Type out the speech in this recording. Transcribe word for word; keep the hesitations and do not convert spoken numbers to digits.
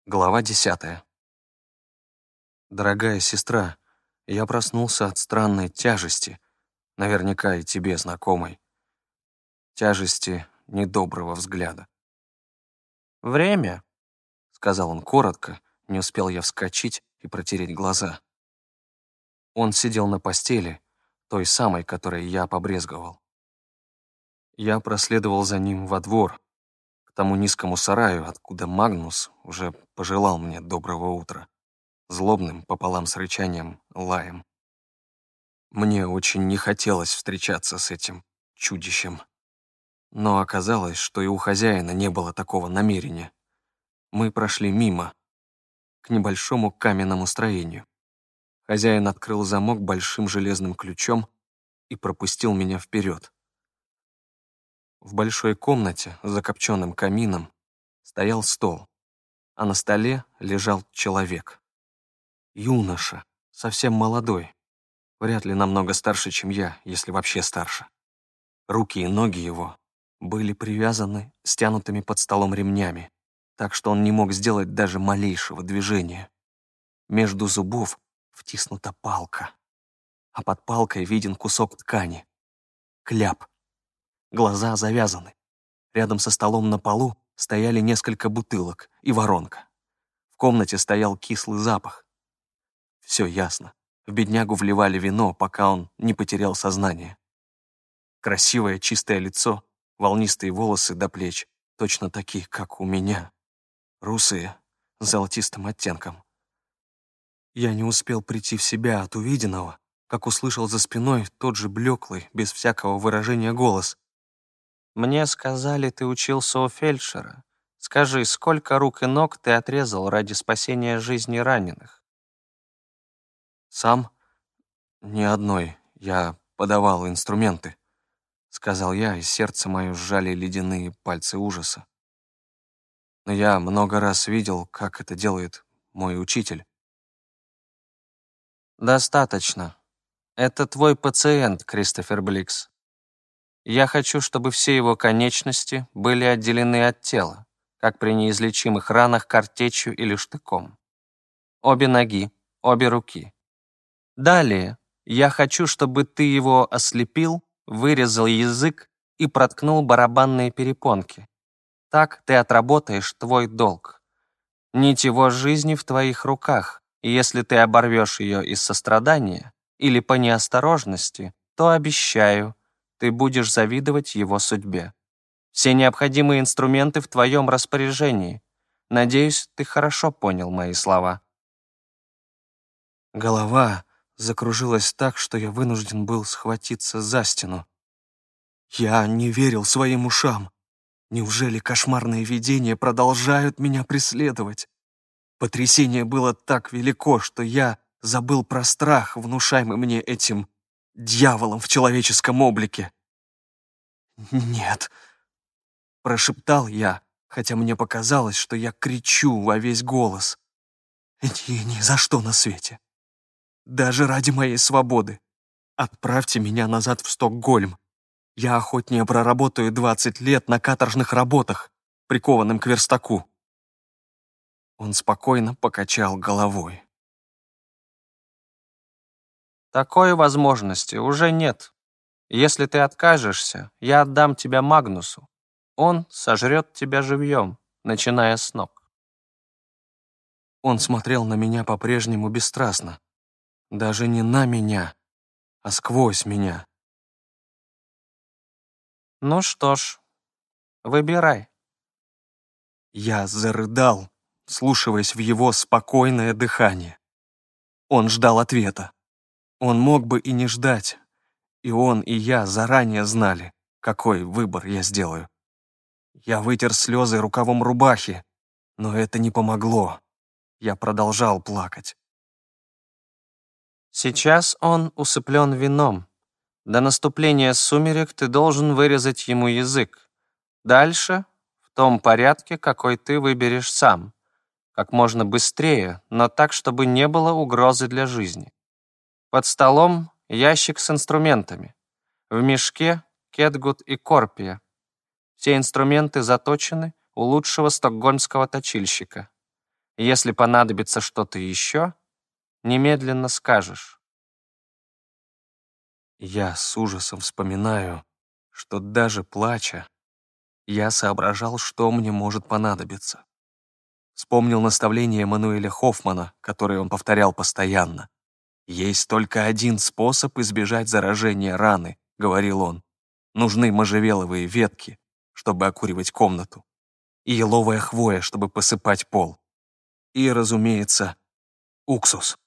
Глава десятая. Дорогая сестра, я проснулся от странной тяжести, наверняка и тебе знакомой, тяжести недоброго взгляда. «Время», — сказал он коротко, не успел я вскочить и протереть глаза. Он сидел на постели, той самой, которой я побрезговал. Я проследовал за ним во двор, к тому низкому сараю, откуда Магнус уже пожелал мне доброго утра, злобным пополам с рычанием лаем. Мне очень не хотелось встречаться с этим чудищем. Но оказалось, что и у хозяина не было такого намерения. Мы прошли мимо, к небольшому каменному строению. Хозяин открыл замок большим железным ключом и пропустил меня вперед. В большой комнате с закопченным камином стоял стол, а на столе лежал человек. Юноша, совсем молодой, вряд ли намного старше, чем я, если вообще старше. Руки и ноги его были привязаны стянутыми под столом ремнями, так что он не мог сделать даже малейшего движения. Между зубов втиснута палка, а под палкой виден кусок ткани. Кляп. Глаза завязаны. Рядом со столом на полу стояли несколько бутылок и воронка. В комнате стоял кислый запах. Все ясно. В беднягу вливали вино, пока он не потерял сознание. Красивое чистое лицо, волнистые волосы до плеч, точно такие, как у меня. Русые, с золотистым оттенком. Я не успел прийти в себя от увиденного, как услышал за спиной тот же блеклый, без всякого выражения голос. «Мне сказали, ты учился у фельдшера. Скажи, сколько рук и ног ты отрезал ради спасения жизни раненых?» «Сам? Ни одной. Я подавал инструменты», — сказал я, и сердце мое сжали ледяные пальцы ужаса. Но я много раз видел, как это делает мой учитель. «Достаточно. Это твой пациент, Кристофер Бликс. Я хочу, чтобы все его конечности были отделены от тела, как при неизлечимых ранах картечью или штыком. Обе ноги, обе руки. Далее я хочу, чтобы ты его ослепил, вырезал язык и проткнул барабанные перепонки. Так ты отработаешь твой долг. Нить его жизни в твоих руках, и если ты оборвешь ее из сострадания или по неосторожности, то обещаю, ты будешь завидовать его судьбе. Все необходимые инструменты в твоем распоряжении. Надеюсь, ты хорошо понял мои слова». Голова закружилась так, что я вынужден был схватиться за стену. Я не верил своим ушам. Неужели кошмарные видения продолжают меня преследовать? Потрясение было так велико, что я забыл про страх, внушаемый мне этим дьяволом в человеческом облике. «Нет», — прошептал я, хотя мне показалось, что я кричу во весь голос. «Ни, ни за что на свете. Даже ради моей свободы. Отправьте меня назад в Стокгольм. Я охотнее проработаю двадцать лет на каторжных работах, прикованным к верстаку». Он спокойно покачал головой. «Такой возможности уже нет. Если ты откажешься, я отдам тебя Магнусу. Он сожрет тебя живьем, начиная с ног». Он смотрел на меня по-прежнему бесстрастно. Даже не на меня, а сквозь меня. «Ну что ж, выбирай». Я зарыдал, вслушиваясь в его спокойное дыхание. Он ждал ответа. Он мог бы и не ждать. И он, и я заранее знали, какой выбор я сделаю. Я вытер слезы рукавом рубахи, но это не помогло. Я продолжал плакать. «Сейчас он усыплен вином. До наступления сумерек ты должен вырезать ему язык. Дальше в том порядке, какой ты выберешь сам. Как можно быстрее, но так, чтобы не было угрозы для жизни. Под столом ящик с инструментами. В мешке кетгут и корпия. Все инструменты заточены у лучшего стокгольмского точильщика. Если понадобится что-то еще, немедленно скажешь. Я с ужасом вспоминаю, что даже плача, я соображал, что мне может понадобиться. Вспомнил наставление Эммануэля Хоффмана, которое он повторял постоянно. «Есть только один способ избежать заражения раны», — говорил он. «Нужны можжевеловые ветки, чтобы окуривать комнату, и еловая хвоя, чтобы посыпать пол. И, разумеется, уксус».